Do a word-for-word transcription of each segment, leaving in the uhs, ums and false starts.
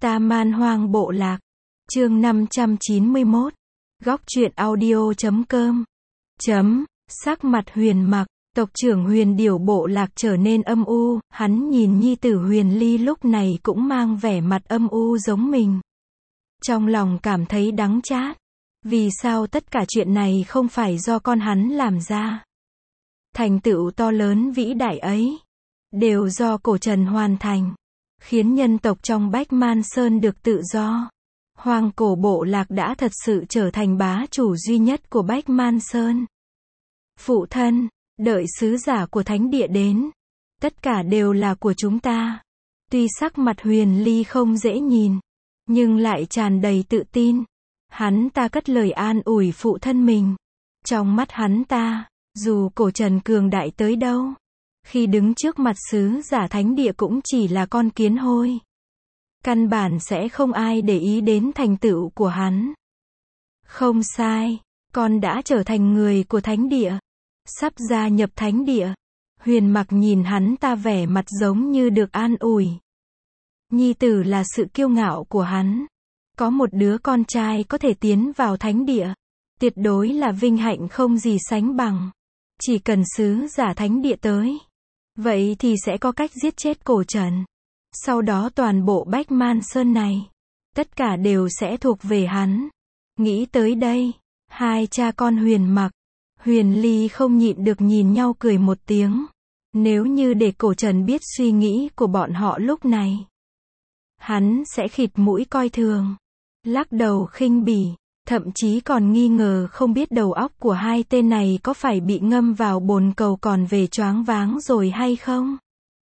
Ta Man Hoang Bộ Lạc. Chương năm trăm chín mươi mốt. Góc truyện audio chấm com. Chấm. Sắc mặt Huyền Mặc, tộc trưởng Huyền Điểu Bộ Lạc trở nên âm u, hắn nhìn nhi tử Huyền Ly lúc này cũng mang vẻ mặt âm u giống mình. Trong lòng cảm thấy đắng chát. Vì sao tất cả chuyện này không phải do con hắn làm ra? Thành tựu to lớn vĩ đại ấy, đều do Cổ Trần hoàn thành, khiến nhân tộc trong Bách Man Sơn được tự do. Hoang Cổ Bộ Lạc đã thật sự trở thành bá chủ duy nhất của Bách Man Sơn. Phụ thân, đợi sứ giả của thánh địa đến, tất cả đều là của chúng ta. Tuy sắc mặt Huyền Ly không dễ nhìn, nhưng lại tràn đầy tự tin. Hắn ta cất lời an ủi phụ thân mình. Trong mắt hắn ta, dù Cổ Trần cường đại tới đâu, khi đứng trước mặt sứ giả thánh địa cũng chỉ là con kiến hôi. Căn bản sẽ không ai để ý đến thành tựu của hắn. Không sai, con đã trở thành người của thánh địa, sắp gia nhập thánh địa. Huyền Mặc nhìn hắn ta vẻ mặt giống như được an ủi. Nhi tử là sự kiêu ngạo của hắn. Có một đứa con trai có thể tiến vào thánh địa, tuyệt đối là vinh hạnh không gì sánh bằng. Chỉ cần sứ giả thánh địa tới, vậy thì sẽ có cách giết chết Cổ Trần. Sau đó toàn bộ Bách Man Sơn này, tất cả đều sẽ thuộc về hắn. Nghĩ tới đây, hai cha con Huyền Mặc, Huyền Ly không nhịn được nhìn nhau cười một tiếng. Nếu như để Cổ Trần biết suy nghĩ của bọn họ lúc này, hắn sẽ khịt mũi coi thường, lắc đầu khinh bỉ, thậm chí còn nghi ngờ không biết đầu óc của hai tên này có phải bị ngâm vào bồn cầu còn về choáng váng rồi hay không.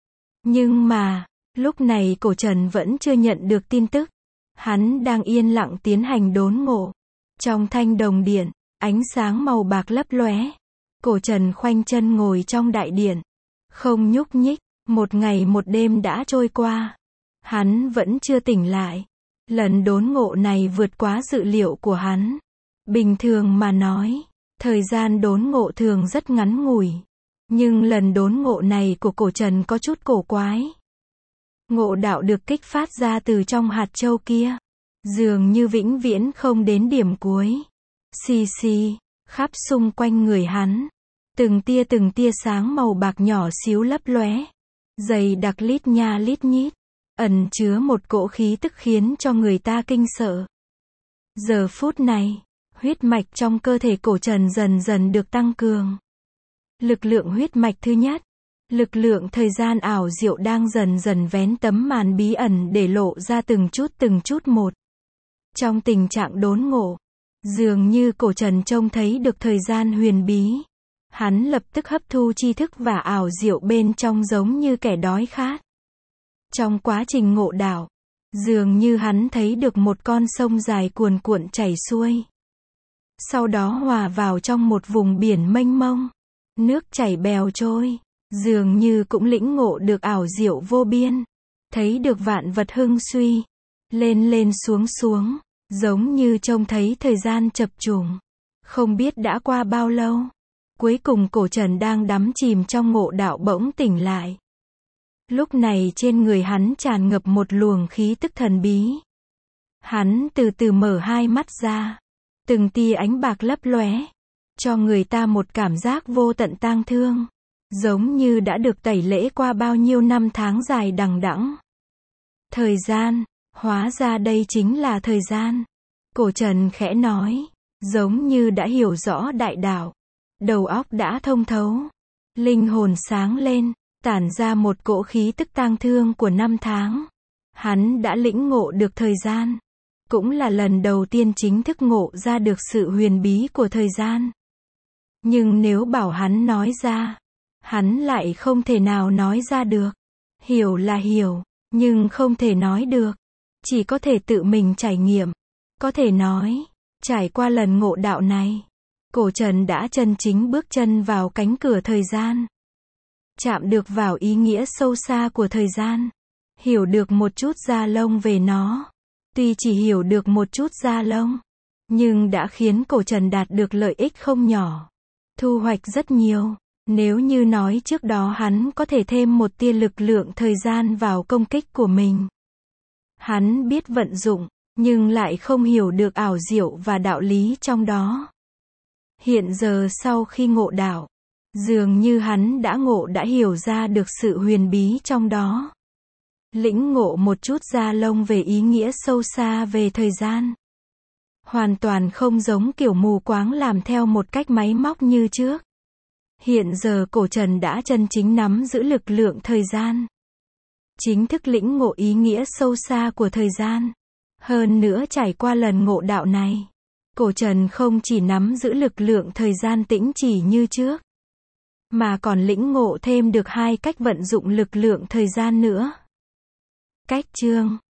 Nhưng mà, lúc này Cổ Trần vẫn chưa nhận được tin tức. Hắn đang yên lặng tiến hành đốn ngộ. Trong thanh đồng điện, ánh sáng màu bạc lấp lóe. Cổ Trần khoanh chân ngồi trong đại điện, không nhúc nhích. Một ngày một đêm đã trôi qua, hắn vẫn chưa tỉnh lại. Lần đốn ngộ này vượt quá dự liệu của hắn. Bình thường mà nói, thời gian đốn ngộ thường rất ngắn ngủi. Nhưng lần đốn ngộ này của Cổ Trần có chút cổ quái. Ngộ đạo được kích phát ra từ trong hạt châu kia, dường như vĩnh viễn không đến điểm cuối. Xì xì, khắp xung quanh người hắn, từng tia từng tia sáng màu bạc nhỏ xíu lấp lóe, dày đặc lít nha lít nhít, ẩn chứa một cỗ khí tức khiến cho người ta kinh sợ. Giờ phút này, huyết mạch trong cơ thể Cổ Trần dần dần được tăng cường. Lực lượng huyết mạch thứ nhất, lực lượng thời gian ảo diệu đang dần dần vén tấm màn bí ẩn để lộ ra từng chút từng chút một. Trong tình trạng đốn ngộ, dường như Cổ Trần trông thấy được thời gian huyền bí. Hắn lập tức hấp thu tri thức và ảo diệu bên trong giống như kẻ đói khát. Trong quá trình ngộ đạo, dường như hắn thấy được một con sông dài cuồn cuộn chảy xuôi. Sau đó hòa vào trong một vùng biển mênh mông. Nước chảy bèo trôi, dường như cũng lĩnh ngộ được ảo diệu vô biên. Thấy được vạn vật hưng suy, lên lên xuống xuống, giống như trông thấy thời gian chập trùng. Không biết đã qua bao lâu. Cuối cùng Cổ Trần đang đắm chìm trong ngộ đạo bỗng tỉnh lại. Lúc này trên người hắn tràn ngập một luồng khí tức thần bí. Hắn từ từ mở hai mắt ra. Từng tia ánh bạc lấp lóe, cho người ta một cảm giác vô tận tang thương. Giống như đã được tẩy lễ qua bao nhiêu năm tháng dài đằng đẵng. Thời gian, hóa ra đây chính là thời gian. Cổ Trần khẽ nói, giống như đã hiểu rõ đại đạo. Đầu óc đã thông thấu. Linh hồn sáng lên, tản ra một cỗ khí tức tang thương của năm tháng. Hắn đã lĩnh ngộ được thời gian. Cũng là lần đầu tiên chính thức ngộ ra được sự huyền bí của thời gian. Nhưng nếu bảo hắn nói ra, hắn lại không thể nào nói ra được. Hiểu là hiểu, nhưng không thể nói được. Chỉ có thể tự mình trải nghiệm. Có thể nói, trải qua lần ngộ đạo này, Cổ Trần đã chân chính bước chân vào cánh cửa thời gian. Chạm được vào ý nghĩa sâu xa của thời gian. Hiểu được một chút da lông về nó. Tuy chỉ hiểu được một chút da lông, nhưng đã khiến Cổ Trần đạt được lợi ích không nhỏ. Thu hoạch rất nhiều. Nếu như nói trước đó hắn có thể thêm một tia lực lượng thời gian vào công kích của mình, Hắn biết vận dụng, nhưng lại không hiểu được ảo diệu và đạo lý trong đó. Hiện giờ sau khi ngộ đạo, dường như hắn đã ngộ đã hiểu ra được sự huyền bí trong đó. Lĩnh ngộ một chút da lông về ý nghĩa sâu xa về thời gian. Hoàn toàn không giống kiểu mù quáng làm theo một cách máy móc như trước. Hiện giờ cổ Trần đã chân chính nắm giữ lực lượng thời gian. Chính thức lĩnh ngộ ý nghĩa sâu xa của thời gian. Hơn nữa trải qua lần ngộ đạo này, cổ Trần không chỉ nắm giữ lực lượng thời gian tĩnh chỉ như trước, mà còn lĩnh ngộ thêm được hai cách vận dụng lực lượng thời gian nữa. Cách chương